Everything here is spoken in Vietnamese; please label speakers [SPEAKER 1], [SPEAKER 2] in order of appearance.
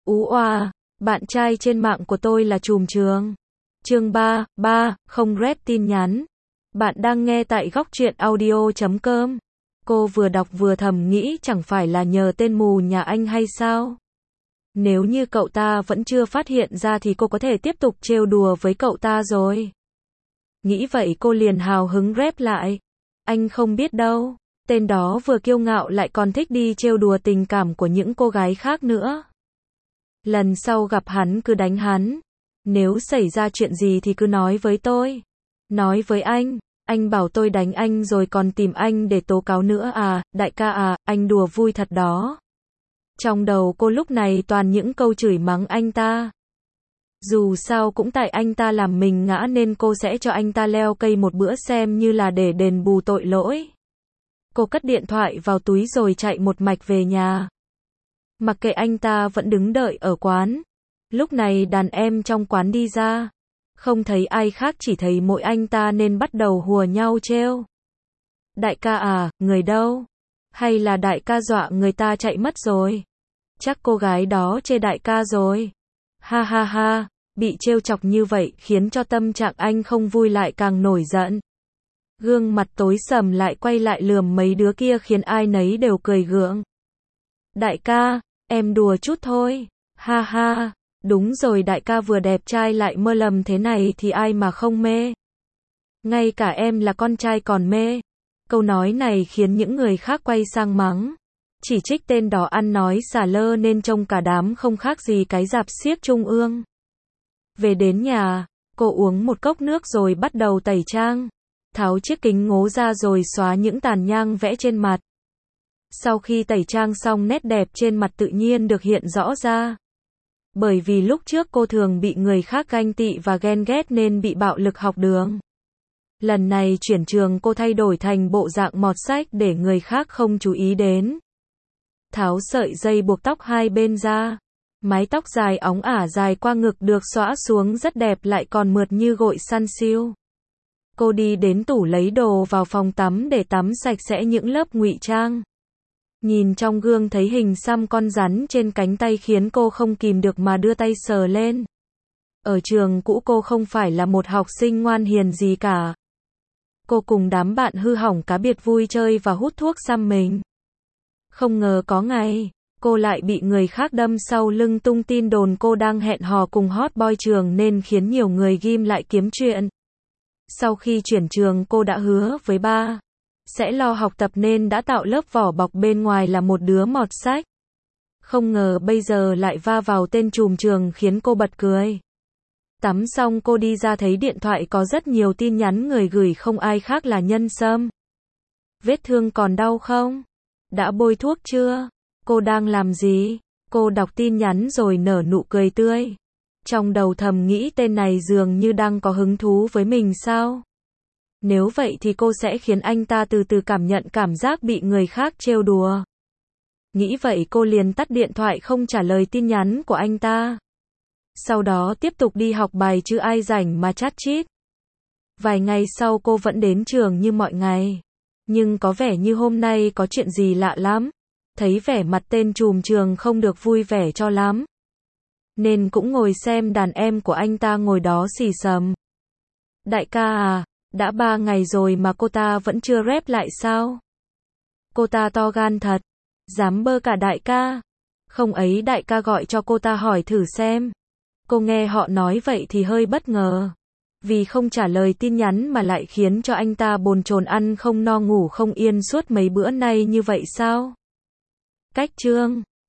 [SPEAKER 1] Ú oa, bạn trai trên mạng của tôi là Trùm Trường. Chương 3, không rep tin nhắn. Bạn đang nghe tại góc truyện audio.com. Cô vừa đọc vừa thầm nghĩ chẳng phải là nhờ tên mù nhà anh hay sao? Nếu như cậu ta vẫn chưa phát hiện ra thì cô có thể tiếp tục trêu đùa với cậu ta rồi. Nghĩ vậy cô liền hào hứng rep lại. Anh không biết đâu, tên đó vừa kiêu ngạo lại còn thích đi trêu đùa tình cảm của những cô gái khác nữa. Lần sau gặp hắn cứ đánh hắn. Nếu xảy ra chuyện gì thì cứ nói với tôi. Nói với anh bảo tôi đánh anh rồi còn tìm anh để tố cáo nữa à, đại ca à, anh đùa vui thật đó. Trong đầu cô lúc này toàn những câu chửi mắng anh ta. Dù sao cũng tại anh ta làm mình ngã nên cô sẽ cho anh ta leo cây một bữa xem như là để đền bù tội lỗi. Cô cất điện thoại vào túi rồi chạy một mạch về nhà. Mặc kệ anh ta vẫn đứng đợi ở quán. Lúc này đàn em trong quán đi ra. Không thấy ai khác chỉ thấy mỗi anh ta nên bắt đầu hùa nhau trêu. Đại ca à, người đâu? Hay là đại ca dọa người ta chạy mất rồi? Chắc cô gái đó chê đại ca rồi. Ha ha ha, bị trêu chọc như vậy khiến cho tâm trạng anh không vui lại càng nổi giận. Gương mặt tối sầm lại quay lại lườm mấy đứa kia khiến ai nấy đều cười gượng. Đại ca, em đùa chút thôi. Ha ha, đúng rồi, đại ca vừa đẹp trai lại mơ lầm thế này thì ai mà không mê. Ngay cả em là con trai còn mê. Câu nói này khiến những người khác quay sang mắng. Chỉ trích tên đó ăn nói xả lơ nên trông cả đám không khác gì cái rạp xiếc trung ương. Về đến nhà, cô uống một cốc nước rồi bắt đầu tẩy trang. Tháo chiếc kính ngố ra rồi xóa những tàn nhang vẽ trên mặt. Sau khi tẩy trang xong nét đẹp trên mặt tự nhiên được hiện rõ ra. Bởi vì lúc trước cô thường bị người khác ganh tị và ghen ghét nên bị bạo lực học đường. Lần này chuyển trường cô thay đổi thành bộ dạng mọt sách để người khác không chú ý đến. Tháo sợi dây buộc tóc hai bên ra. Mái tóc dài óng ả dài qua ngực được xõa xuống rất đẹp lại còn mượt như gội săn siêu. Cô đi đến tủ lấy đồ vào phòng tắm để tắm sạch sẽ những lớp ngụy trang. Nhìn trong gương thấy hình xăm con rắn trên cánh tay khiến cô không kìm được mà đưa tay sờ lên. Ở trường cũ cô không phải là một học sinh ngoan hiền gì cả. Cô cùng đám bạn hư hỏng cá biệt vui chơi và hút thuốc xăm mình. Không ngờ có ngày, cô lại bị người khác đâm sau lưng tung tin đồn cô đang hẹn hò cùng hot boy trường nên khiến nhiều người ghim lại kiếm chuyện. Sau khi chuyển trường cô đã hứa với ba sẽ lo học tập nên đã tạo lớp vỏ bọc bên ngoài là một đứa mọt sách. Không ngờ bây giờ lại va vào tên Trùm Trường khiến cô bật cười. Tắm xong cô đi ra thấy điện thoại có rất nhiều tin nhắn người gửi không ai khác là Nhân Sâm. Vết thương còn đau không? Đã bôi thuốc chưa? Cô đang làm gì? Cô đọc tin nhắn rồi nở nụ cười tươi. Trong đầu thầm nghĩ tên này dường như đang có hứng thú với mình sao? Nếu vậy thì cô sẽ khiến anh ta từ từ cảm nhận cảm giác bị người khác trêu đùa. Nghĩ vậy cô liền tắt điện thoại không trả lời tin nhắn của anh ta. Sau đó tiếp tục đi học bài chứ ai rảnh mà chat chít. Vài ngày sau cô vẫn đến trường như mọi ngày. Nhưng có vẻ như hôm nay có chuyện gì lạ lắm. Thấy vẻ mặt tên Trùm Trường không được vui vẻ cho lắm. Nên cũng ngồi xem đàn em của anh ta ngồi đó xì xầm. Đại ca à, đã 3 ngày rồi mà cô ta vẫn chưa rep lại sao? Cô ta to gan thật. Dám bơ cả đại ca. Không ấy đại ca gọi cho cô ta hỏi thử xem. Cô nghe họ nói vậy thì hơi bất ngờ. Vì không trả lời tin nhắn mà lại khiến cho anh ta bồn chồn ăn không no ngủ không yên suốt mấy bữa nay như vậy sao? Cách chương